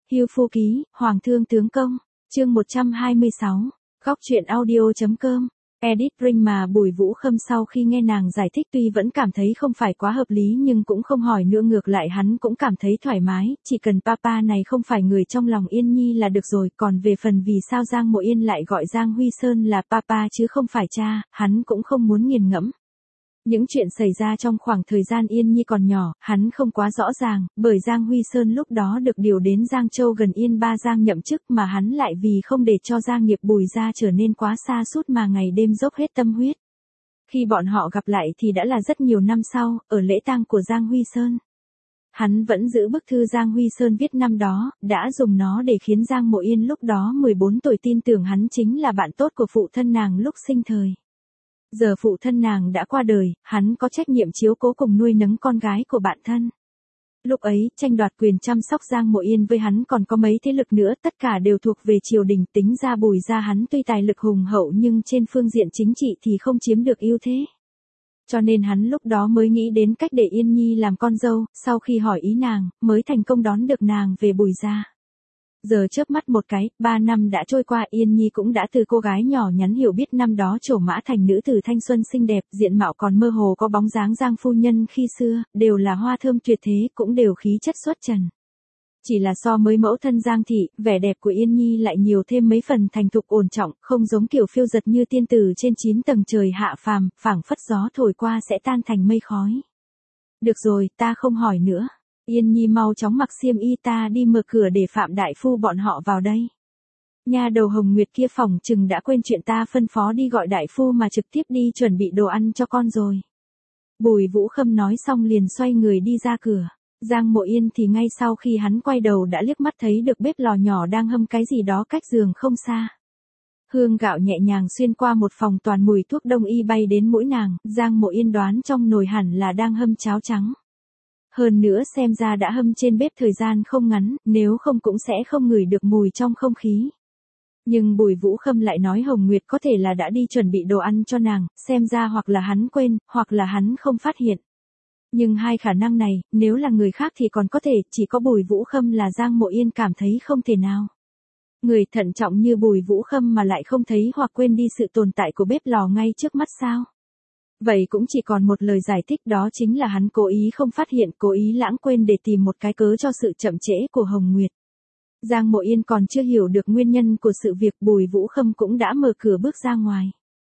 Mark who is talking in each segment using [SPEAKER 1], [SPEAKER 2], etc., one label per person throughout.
[SPEAKER 1] Hưu Phu Ký, Hoàng Thương Tướng Công, chương 126, Góc truyện audio.com, edit Ring mà Bùi Vũ Khâm sau khi nghe nàng giải thích tuy vẫn cảm thấy không phải quá hợp lý nhưng cũng không hỏi nữa, ngược lại hắn cũng cảm thấy thoải mái, chỉ cần papa này không phải người trong lòng Yên Nhi là được rồi, còn về phần vì sao Giang Mộ Yên lại gọi Giang Huy Sơn là papa chứ không phải cha, hắn cũng không muốn nghiền ngẫm. Những chuyện xảy ra trong khoảng thời gian Yên Nhi còn nhỏ, hắn không quá rõ ràng, bởi Giang Huy Sơn lúc đó được điều đến Giang Châu gần Yên Ba Giang nhậm chức mà hắn lại vì không để cho gia nghiệp Bùi gia trở nên quá sa sút mà ngày đêm dốc hết tâm huyết. Khi bọn họ gặp lại thì đã là rất nhiều năm sau, ở lễ tang của Giang Huy Sơn. Hắn vẫn giữ bức thư Giang Huy Sơn viết năm đó, đã dùng nó để khiến Giang Mộ Yên lúc đó 14 tuổi tin tưởng hắn chính là bạn tốt của phụ thân nàng lúc sinh thời. Giờ phụ thân nàng đã qua đời, hắn có trách nhiệm chiếu cố cùng nuôi nấng con gái của bạn thân. Lúc ấy, tranh đoạt quyền chăm sóc Giang Mộ Yên với hắn còn có mấy thế lực nữa, tất cả đều thuộc về triều đình, tính ra Bùi gia hắn tuy tài lực hùng hậu nhưng trên phương diện chính trị thì không chiếm được ưu thế. Cho nên hắn lúc đó mới nghĩ đến cách để Yên Nhi làm con dâu, sau khi hỏi ý nàng, mới thành công đón được nàng về Bùi gia. Giờ chớp mắt một cái, 3 năm đã trôi qua, Yên Nhi cũng đã từ cô gái nhỏ nhắn hiểu biết năm đó trổ mã thành nữ tử thanh xuân xinh đẹp, diện mạo còn mơ hồ có bóng dáng Giang phu nhân khi xưa, đều là hoa thơm tuyệt thế, cũng đều khí chất xuất trần. Chỉ là so với mẫu thân Giang thị, vẻ đẹp của Yên Nhi lại nhiều thêm mấy phần thành thục ổn trọng, không giống kiểu phiêu dật như tiên tử trên 9 tầng trời hạ phàm, phảng phất gió thổi qua sẽ tan thành mây khói. Được rồi, ta không hỏi nữa. Yên Nhi mau chóng mặc xiêm y, ta đi mở cửa để Phạm đại phu bọn họ vào đây. Nha đầu Hồng Nguyệt kia phỏng chừng đã quên chuyện ta phân phó đi gọi đại phu mà trực tiếp đi chuẩn bị đồ ăn cho con rồi. Bùi Vũ Khâm nói xong liền xoay người đi ra cửa. Giang Mộ Yên thì ngay sau khi hắn quay đầu đã liếc mắt thấy được bếp lò nhỏ đang hâm cái gì đó cách giường không xa. Hương gạo nhẹ nhàng xuyên qua một phòng toàn mùi thuốc đông y bay đến mũi nàng, Giang Mộ Yên đoán trong nồi hẳn là đang hâm cháo trắng. Hơn nữa xem ra đã hâm trên bếp thời gian không ngắn, nếu không cũng sẽ không ngửi được mùi trong không khí. Nhưng Bùi Vũ Khâm lại nói Hồng Nguyệt có thể là đã đi chuẩn bị đồ ăn cho nàng, xem ra hoặc là hắn quên, hoặc là hắn không phát hiện. Nhưng hai khả năng này, nếu là người khác thì còn có thể, chỉ có Bùi Vũ Khâm là Giang Mộ Yên cảm thấy không thể nào. Người thận trọng như Bùi Vũ Khâm mà lại không thấy hoặc quên đi sự tồn tại của bếp lò ngay trước mắt sao? Vậy cũng chỉ còn một lời giải thích, đó chính là hắn cố ý không phát hiện, cố ý lãng quên để tìm một cái cớ cho sự chậm trễ của Hồng Nguyệt. Giang Mộ Yên còn chưa hiểu được nguyên nhân của sự việc, Bùi Vũ Khâm cũng đã mở cửa bước ra ngoài.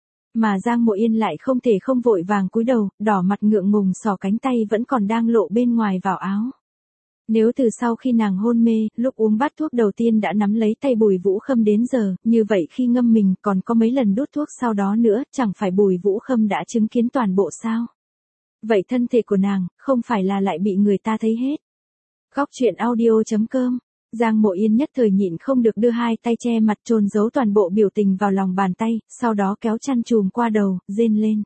[SPEAKER 1] Mà Giang Mộ Yên lại không thể không vội vàng cúi đầu, đỏ mặt ngượng ngùng xỏ cánh tay vẫn còn đang lộ bên ngoài vào áo. Nếu từ sau khi nàng hôn mê, lúc uống bát thuốc đầu tiên đã nắm lấy tay Bùi Vũ Khâm đến giờ, như vậy khi ngâm mình còn có mấy lần đút thuốc sau đó nữa, chẳng phải Bùi Vũ Khâm đã chứng kiến toàn bộ sao? Vậy thân thể của nàng, không phải là lại bị người ta thấy hết? Góc truyện audio.com, Giang Mộ Yên nhất thời nhịn không được đưa hai tay che mặt trôn giấu toàn bộ biểu tình vào lòng bàn tay, sau đó kéo chăn chùm qua đầu, rên lên.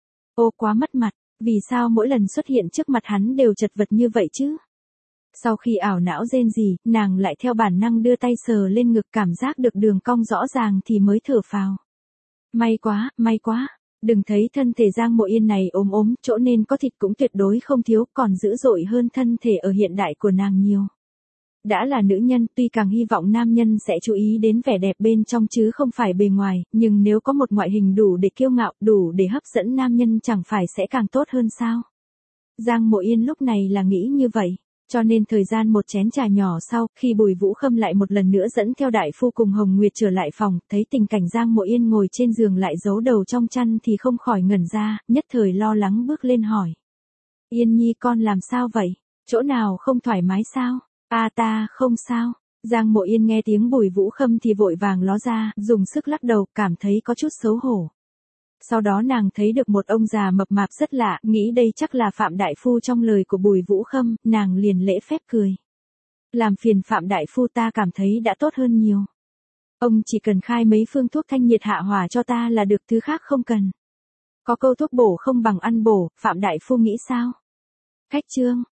[SPEAKER 1] Ô quá mất mặt, vì sao mỗi lần xuất hiện trước mặt hắn đều chật vật như vậy chứ? Sau khi ảo não rên rỉ, nàng lại theo bản năng đưa tay sờ lên ngực, cảm giác được đường cong rõ ràng thì mới thở phào. May quá, đừng thấy thân thể Giang Mộ Yên này ốm, chỗ nên có thịt cũng tuyệt đối không thiếu, còn dữ dội hơn thân thể ở hiện đại của nàng nhiều. Đã là nữ nhân, tuy càng hy vọng nam nhân sẽ chú ý đến vẻ đẹp bên trong chứ không phải bề ngoài, nhưng nếu có một ngoại hình đủ để kiêu ngạo, đủ để hấp dẫn nam nhân chẳng phải sẽ càng tốt hơn sao? Giang Mộ Yên lúc này là nghĩ như vậy. Cho nên thời gian một chén trà nhỏ sau, khi Bùi Vũ Khâm lại một lần nữa dẫn theo đại phu cùng Hồng Nguyệt trở lại phòng, thấy tình cảnh Giang Mộ Yên ngồi trên giường lại giấu đầu trong chăn thì không khỏi ngẩn ra, nhất thời lo lắng bước lên hỏi. Yên Nhi con làm sao vậy? Chỗ nào không thoải mái sao? Ta không sao. Giang Mộ Yên nghe tiếng Bùi Vũ Khâm thì vội vàng ló ra, dùng sức lắc đầu, cảm thấy có chút xấu hổ. Sau đó nàng thấy được một ông già mập mạp rất lạ, nghĩ đây chắc là Phạm đại phu trong lời của Bùi Vũ Khâm, nàng liền lễ phép cười. Làm phiền Phạm đại phu, ta cảm thấy đã tốt hơn nhiều. Ông chỉ cần khai mấy phương thuốc thanh nhiệt hạ hỏa cho ta là được, thứ khác không cần. Có câu thuốc bổ không bằng ăn bổ, Phạm đại phu nghĩ sao? Khách trương,